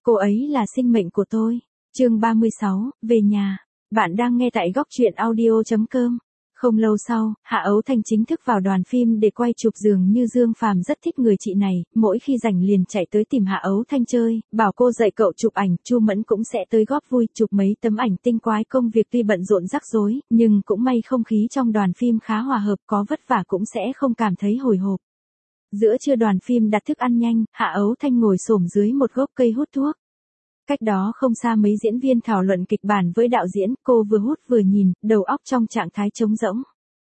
Cô ấy là sinh mệnh của tôi. Chương 36, về nhà. Bạn đang nghe tại góc truyện audio.com. Không lâu sau, Hạ Ấu Thanh chính thức vào đoàn phim để quay chụp, dường như Dương Phàm rất thích người chị này, mỗi khi rảnh liền chạy tới tìm Hạ Ấu Thanh chơi, bảo cô dạy cậu chụp ảnh. Chu Mẫn cũng sẽ tới góp vui, chụp mấy tấm ảnh tinh quái. Công việc tuy bận rộn rắc rối, nhưng cũng may không khí trong đoàn phim khá hòa hợp, có vất vả cũng sẽ không cảm thấy hồi hộp. Giữa trưa đoàn phim đặt thức ăn nhanh, Hạ Ấu Thanh ngồi xổm dưới một gốc cây hút thuốc. Cách đó không xa mấy diễn viên thảo luận kịch bản với đạo diễn, cô vừa hút vừa nhìn, đầu óc trong trạng thái trống rỗng.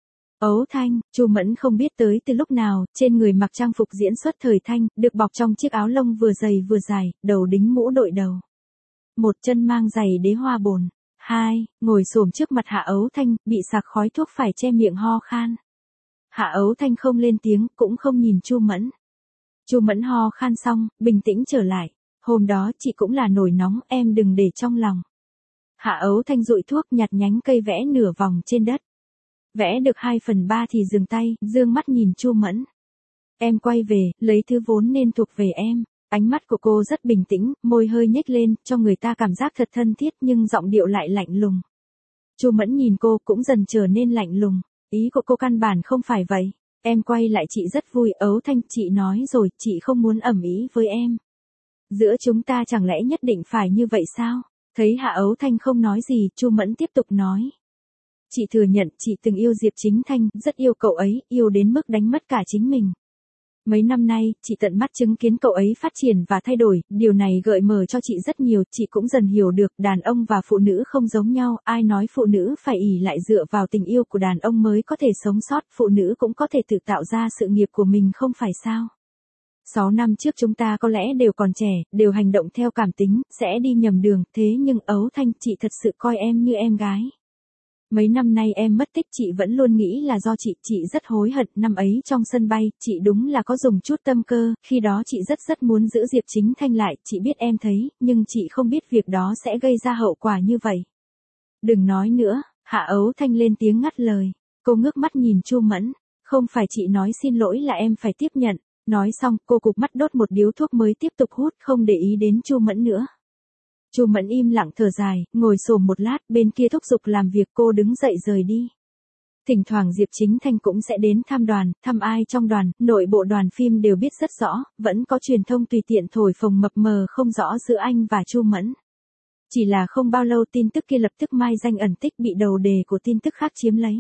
Ấu Thanh, Chu Mẫn không biết tới từ lúc nào, trên người mặc trang phục diễn xuất thời thanh, được bọc trong chiếc áo lông vừa dày vừa dài, đầu đính mũ đội đầu. Một chân mang giày đế hoa bồn. Hai, ngồi xổm trước mặt Hạ Ấu Thanh, bị sặc khói thuốc phải che miệng ho khan. Hạ Ấu Thanh không lên tiếng, cũng không nhìn Chu Mẫn. Chu Mẫn ho khan xong, bình tĩnh trở lại. Hôm đó chị cũng là nổi nóng, em đừng để trong lòng. Hạ Ấu Thanh dụi thuốc, nhặt nhánh cây vẽ nửa vòng trên đất. Vẽ được 2/3 thì dừng tay, dương mắt nhìn Chu Mẫn. Em quay về, lấy thứ vốn nên thuộc về em. Ánh mắt của cô rất bình tĩnh, môi hơi nhếch lên, cho người ta cảm giác thật thân thiết nhưng giọng điệu lại lạnh lùng. Chu Mẫn nhìn cô cũng dần trở nên lạnh lùng. Ý của cô căn bản không phải vậy. Em quay lại chị rất vui. Ấu Thanh, chị nói rồi, chị không muốn ầm ĩ với em. Giữa chúng ta chẳng lẽ nhất định phải như vậy sao? Thấy Hạ Ấu Thanh không nói gì, Chu Mẫn tiếp tục nói. Chị thừa nhận chị từng yêu Diệp Chính Thanh, rất yêu cậu ấy, yêu đến mức đánh mất cả chính mình. Mấy năm nay, chị tận mắt chứng kiến cậu ấy phát triển và thay đổi, điều này gợi mở cho chị rất nhiều, chị cũng dần hiểu được đàn ông và phụ nữ không giống nhau, ai nói phụ nữ phải ỷ lại dựa vào tình yêu của đàn ông mới có thể sống sót, phụ nữ cũng có thể tự tạo ra sự nghiệp của mình không phải sao? 6 năm trước chúng ta có lẽ đều còn trẻ, đều hành động theo cảm tính, sẽ đi nhầm đường, thế nhưng Ấu Thanh, chị thật sự coi em như em gái. Mấy năm nay em mất tích, chị vẫn luôn nghĩ là do chị rất hối hận. Năm ấy trong sân bay, chị đúng là có dùng chút tâm cơ, khi đó chị rất muốn giữ Diệp Chính Thanh lại, chị biết em thấy, nhưng chị không biết việc đó sẽ gây ra hậu quả như vậy. Đừng nói nữa, Hạ Ấu Thanh lên tiếng ngắt lời. Cô ngước mắt nhìn Chu Mẫn, không phải chị nói xin lỗi là em phải tiếp nhận. Nói xong, cô cụp mắt đốt một điếu thuốc mới tiếp tục hút, không để ý đến Chu Mẫn nữa. Chu Mẫn im lặng thở dài, ngồi xổm một lát, bên kia thúc giục làm việc, cô đứng dậy rời đi. Thỉnh thoảng Diệp Chính Thanh cũng sẽ đến thăm đoàn, thăm ai trong đoàn, nội bộ đoàn phim đều biết rất rõ, vẫn có truyền thông tùy tiện thổi phồng mập mờ không rõ giữa anh và Chu Mẫn. Chỉ là không bao lâu tin tức kia lập tức mai danh ẩn tích, bị đầu đề của tin tức khác chiếm lấy.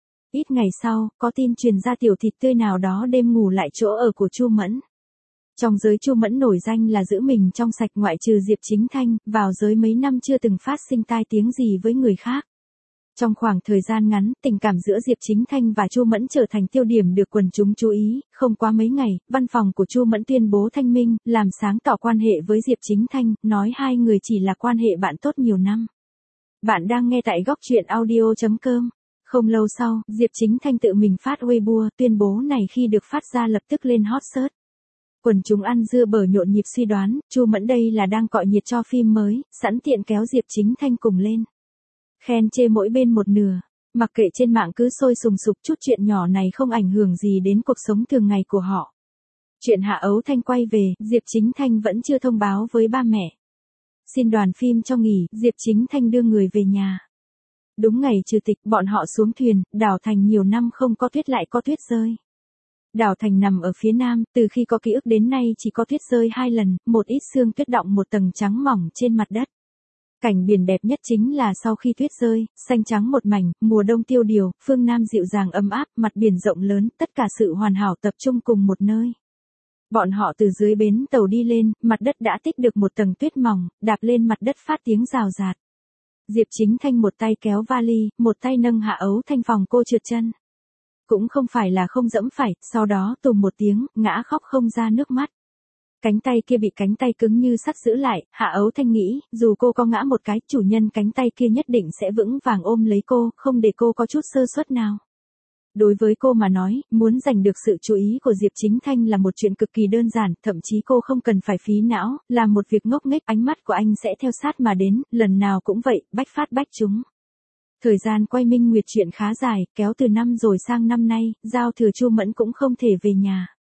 Ít ngày sau, có tin truyền ra tiểu thịt tươi nào đó đêm ngủ lại chỗ ở của Chu Mẫn. Trong giới Chu Mẫn nổi danh là giữ mình trong sạch, ngoại trừ Diệp Chính Thanh, vào giới mấy năm chưa từng phát sinh tai tiếng gì với người khác. Trong khoảng thời gian ngắn, tình cảm giữa Diệp Chính Thanh và Chu Mẫn trở thành tiêu điểm được quần chúng chú ý, không quá mấy ngày, văn phòng của Chu Mẫn tuyên bố thanh minh, làm sáng tỏ quan hệ với Diệp Chính Thanh, nói hai người chỉ là quan hệ bạn tốt nhiều năm. Bạn đang nghe tại góc truyện audio.com. Không lâu sau, Diệp Chính Thanh tự mình phát Weibo, tuyên bố này khi được phát ra lập tức lên hot search. Quần chúng ăn dưa bở nhộn nhịp suy đoán, Chu Mẫn đây là đang cọ nhiệt cho phim mới, sẵn tiện kéo Diệp Chính Thanh cùng lên. Khen chê mỗi bên một nửa, mặc kệ trên mạng cứ sôi sùng sục, chút chuyện nhỏ này không ảnh hưởng gì đến cuộc sống thường ngày của họ. Chuyện Hạ Ấu Thanh quay về, Diệp Chính Thanh vẫn chưa thông báo với ba mẹ. Xin đoàn phim cho nghỉ, Diệp Chính Thanh đưa người về nhà. Đúng ngày trừ tịch, bọn họ xuống thuyền, đảo Thành nhiều năm không có tuyết lại có tuyết rơi. Đảo Thành nằm ở phía nam, từ khi có ký ức đến nay chỉ có tuyết rơi 2 lần, một ít sương tuyết đọng một tầng trắng mỏng trên mặt đất. Cảnh biển đẹp nhất chính là sau khi tuyết rơi, xanh trắng một mảnh, mùa đông tiêu điều, phương Nam dịu dàng ấm áp, mặt biển rộng lớn, tất cả sự hoàn hảo tập trung cùng một nơi. Bọn họ từ dưới bến tàu đi lên, mặt đất đã tích được một tầng tuyết mỏng, đạp lên mặt đất phát tiếng rào rạt. Diệp Chính Thanh một tay kéo vali, một tay nâng Hạ Ấu Thanh phòng cô trượt chân. Cũng không phải là không dẫm phải, sau đó tùm một tiếng, ngã khóc không ra nước mắt. Cánh tay kia bị cánh tay cứng như sắt giữ lại, Hạ Ấu Thanh nghĩ, dù cô có ngã một cái, chủ nhân cánh tay kia nhất định sẽ vững vàng ôm lấy cô, không để cô có chút sơ suất nào. Đối với cô mà nói, muốn giành được sự chú ý của Diệp Chính Thanh là một chuyện cực kỳ đơn giản, thậm chí cô không cần phải phí não, làm một việc ngốc nghếch, ánh mắt của anh sẽ theo sát mà đến, lần nào cũng vậy, bách phát bách trúng. Thời gian quay Minh Nguyệt chuyện khá dài, kéo từ năm rồi sang năm nay, giao thừa Chu Mẫn cũng không thể về nhà.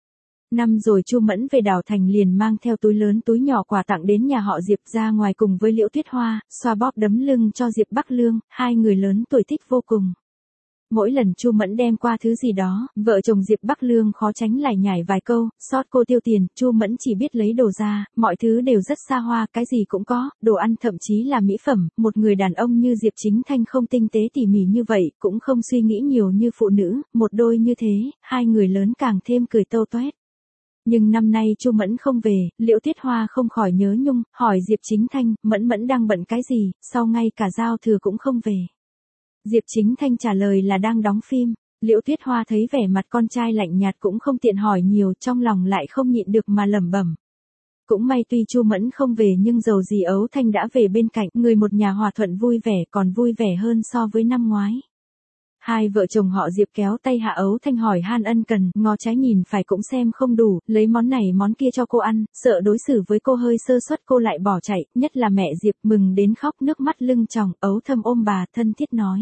Năm rồi Chu Mẫn về đảo thành liền mang theo túi lớn túi nhỏ quà tặng đến nhà họ Diệp ra ngoài cùng với Liễu Tuyết Hoa, xoa bóp đấm lưng cho Diệp Bắc Lương, hai người lớn tuổi thích vô cùng. Mỗi lần Chu Mẫn đem qua thứ gì đó, vợ chồng Diệp Bắc Lương khó tránh lải nhải vài câu, sót cô tiêu tiền, Chu Mẫn chỉ biết lấy đồ ra, mọi thứ đều rất xa hoa, cái gì cũng có, đồ ăn thậm chí là mỹ phẩm, một người đàn ông như Diệp Chính Thanh không tinh tế tỉ mỉ như vậy, cũng không suy nghĩ nhiều như phụ nữ, một đôi như thế, hai người lớn càng thêm cười tâu toét. Nhưng năm nay Chu Mẫn không về, Liễu Tuyết Hoa không khỏi nhớ nhung, hỏi Diệp Chính Thanh, Mẫn đang bận cái gì, sau ngay cả giao thừa cũng không về. Diệp Chính Thanh trả lời là đang đóng phim. Liễu Tuyết Hoa thấy vẻ mặt con trai lạnh nhạt cũng không tiện hỏi nhiều, trong lòng lại không nhịn được mà lẩm bẩm. Cũng may tuy Chu Mẫn không về nhưng dầu gì Ấu Thanh đã về bên cạnh, người một nhà hòa thuận vui vẻ, còn vui vẻ hơn so với năm ngoái. Hai vợ chồng họ Diệp kéo tay Hạ Ấu Thanh hỏi han ân cần, ngó trái nhìn phải cũng xem không đủ, lấy món này món kia cho cô ăn, sợ đối xử với cô hơi sơ suất cô lại bỏ chạy, nhất là mẹ Diệp mừng đến khóc nước mắt lưng tròng, Ấu Thâm ôm bà thân thiết nói.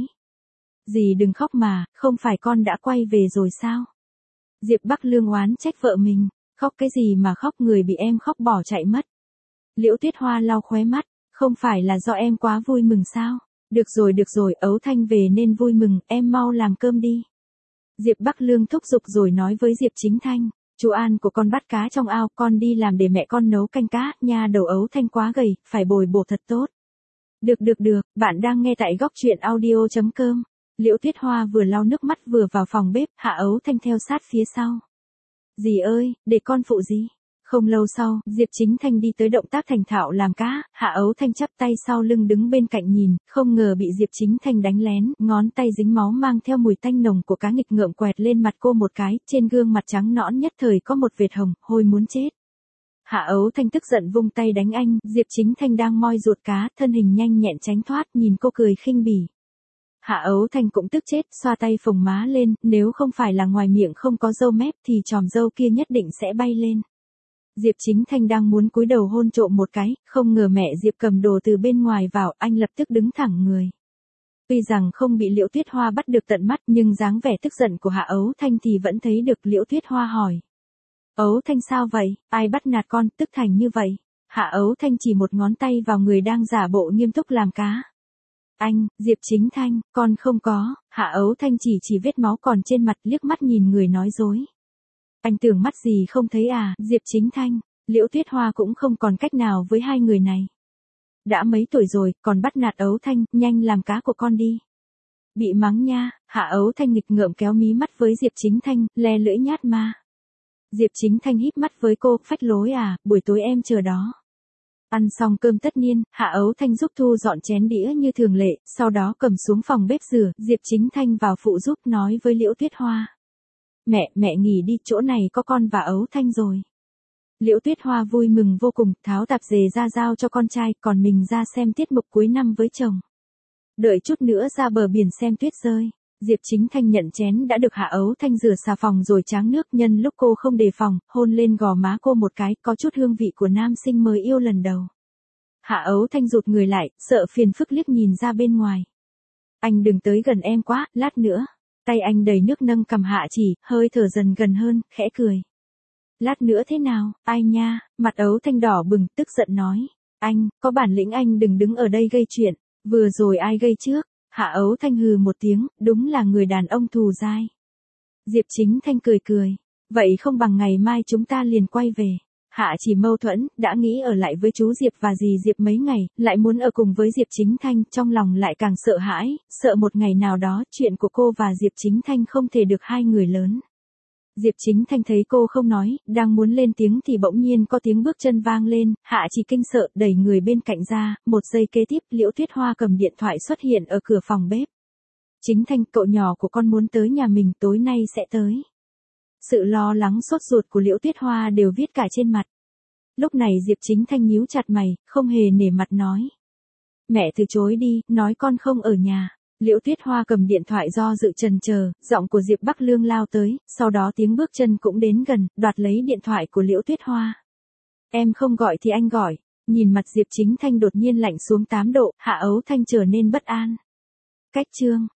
Dì đừng khóc mà, không phải con đã quay về rồi sao? Diệp Bắc Lương oán trách vợ mình, khóc cái gì mà khóc, người bị em khóc bỏ chạy mất. Liễu Tuyết Hoa lau khóe mắt, không phải là do em quá vui mừng sao? Được rồi, Ấu Thanh về nên vui mừng, em mau làm cơm đi. Diệp Bắc Lương thúc giục rồi nói với Diệp Chính Thanh, chú An của con bắt cá trong ao, con đi làm để mẹ con nấu canh cá, nha đầu Ấu Thanh quá gầy, phải bồi bổ thật tốt. Được, bạn đang nghe tại góc truyện audio.com. Liễu Tuyết Hoa vừa lau nước mắt vừa vào phòng bếp, Hạ Ấu Thanh theo sát phía sau. Dì ơi, để con phụ dì. Không lâu sau, Diệp Chính Thanh đi tới động tác thành thạo làm cá, Hạ Ấu Thanh chắp tay sau lưng đứng bên cạnh nhìn, không ngờ bị Diệp Chính Thanh đánh lén, ngón tay dính máu mang theo mùi tanh nồng của cá nghịch ngợm quẹt lên mặt cô một cái, trên gương mặt trắng nõn nhất thời có một vệt hồng, hôi muốn chết. Hạ Ấu Thanh tức giận vung tay đánh anh, Diệp Chính Thanh đang moi ruột cá, thân hình nhanh nhẹn tránh thoát, nhìn cô cười khinh bỉ. Hạ Ấu Thanh cũng tức chết, xoa tay phồng má lên, nếu không phải là ngoài miệng không có râu mép thì chòm râu kia nhất định sẽ bay lên. Diệp Chính Thanh đang muốn cúi đầu hôn trộm một cái, không ngờ mẹ Diệp cầm đồ từ bên ngoài vào, anh lập tức đứng thẳng người. Tuy rằng không bị Liễu Tuyết Hoa bắt được tận mắt nhưng dáng vẻ tức giận của Hạ Ấu Thanh thì vẫn thấy được. Liễu Tuyết Hoa hỏi. Ấu Thanh sao vậy, ai bắt nạt con, tức thành như vậy? Hạ Ấu Thanh chỉ một ngón tay vào người đang giả bộ nghiêm túc làm cá. Anh, Diệp Chính Thanh, con không có, Hạ Ấu Thanh chỉ vết máu còn trên mặt, liếc mắt nhìn người nói dối. Anh tưởng mắt gì không thấy à, Diệp Chính Thanh, Liễu Tuyết Hoa cũng không còn cách nào với hai người này. Đã mấy tuổi rồi, còn bắt nạt Ấu Thanh, nhanh làm cá của con đi. Bị mắng nha, Hạ Ấu Thanh nghịch ngợm kéo mí mắt với Diệp Chính Thanh, le lưỡi nhát ma. Diệp Chính Thanh híp mắt với cô, phách lối à, buổi tối em chờ đó. Ăn xong cơm tất niên, Hạ Ấu Thanh giúp thu dọn chén đĩa như thường lệ, sau đó cầm xuống phòng bếp rửa, Diệp Chính Thanh vào phụ giúp nói với Liễu Tuyết Hoa. Mẹ nghỉ đi, chỗ này có con và Ấu Thanh rồi. Liễu Tuyết Hoa vui mừng vô cùng, tháo tạp dề ra giao cho con trai, còn mình ra xem tiết mục cuối năm với chồng. Đợi chút nữa ra bờ biển xem tuyết rơi. Diệp Chính Thanh nhận chén đã được Hạ Ấu Thanh rửa xà phòng rồi tráng nước, nhân lúc cô không đề phòng, hôn lên gò má cô một cái, có chút hương vị của nam sinh mới yêu lần đầu. Hạ Ấu Thanh rụt người lại, sợ phiền phức liếc nhìn ra bên ngoài. Anh đừng tới gần em quá, lát nữa. Tay anh đầy nước nâng cầm Hạ chỉ, hơi thở dần gần hơn, khẽ cười. Lát nữa thế nào, ai nha, mặt Ấu Thanh đỏ bừng, tức giận nói. Anh, có bản lĩnh anh đừng đứng ở đây gây chuyện, vừa rồi ai gây trước. Hạ Ấu Thanh hừ một tiếng, đúng là người đàn ông thù dai. Diệp Chính Thanh cười. Vậy không bằng ngày mai chúng ta liền quay về. Hạ chỉ mâu thuẫn, đã nghĩ ở lại với chú Diệp và dì Diệp mấy ngày, lại muốn ở cùng với Diệp Chính Thanh, trong lòng lại càng sợ hãi, sợ một ngày nào đó chuyện của cô và Diệp Chính Thanh không thể được hai người lớn. Diệp Chính Thanh thấy cô không nói, đang muốn lên tiếng thì bỗng nhiên có tiếng bước chân vang lên, Hạ chỉ kinh sợ, đẩy người bên cạnh ra, một giây kế tiếp Liễu Tuyết Hoa cầm điện thoại xuất hiện ở cửa phòng bếp. Chính Thanh, cậu nhỏ của con muốn tới nhà mình, tối nay sẽ tới. Sự lo lắng sốt ruột của Liễu Tuyết Hoa đều viết cả trên mặt. Lúc này Diệp Chính Thanh nhíu chặt mày, không hề nể mặt nói. Mẹ từ chối đi, nói con không ở nhà. Liễu Tuyết Hoa cầm điện thoại do dự chần chờ, giọng của Diệp Bắc Lương lao tới, sau đó tiếng bước chân cũng đến gần, đoạt lấy điện thoại của Liễu Tuyết Hoa. Em không gọi thì anh gọi. Nhìn mặt Diệp Chính Thanh đột nhiên lạnh xuống 8 độ, Hạ Ấu Thanh trở nên bất an. Cách chương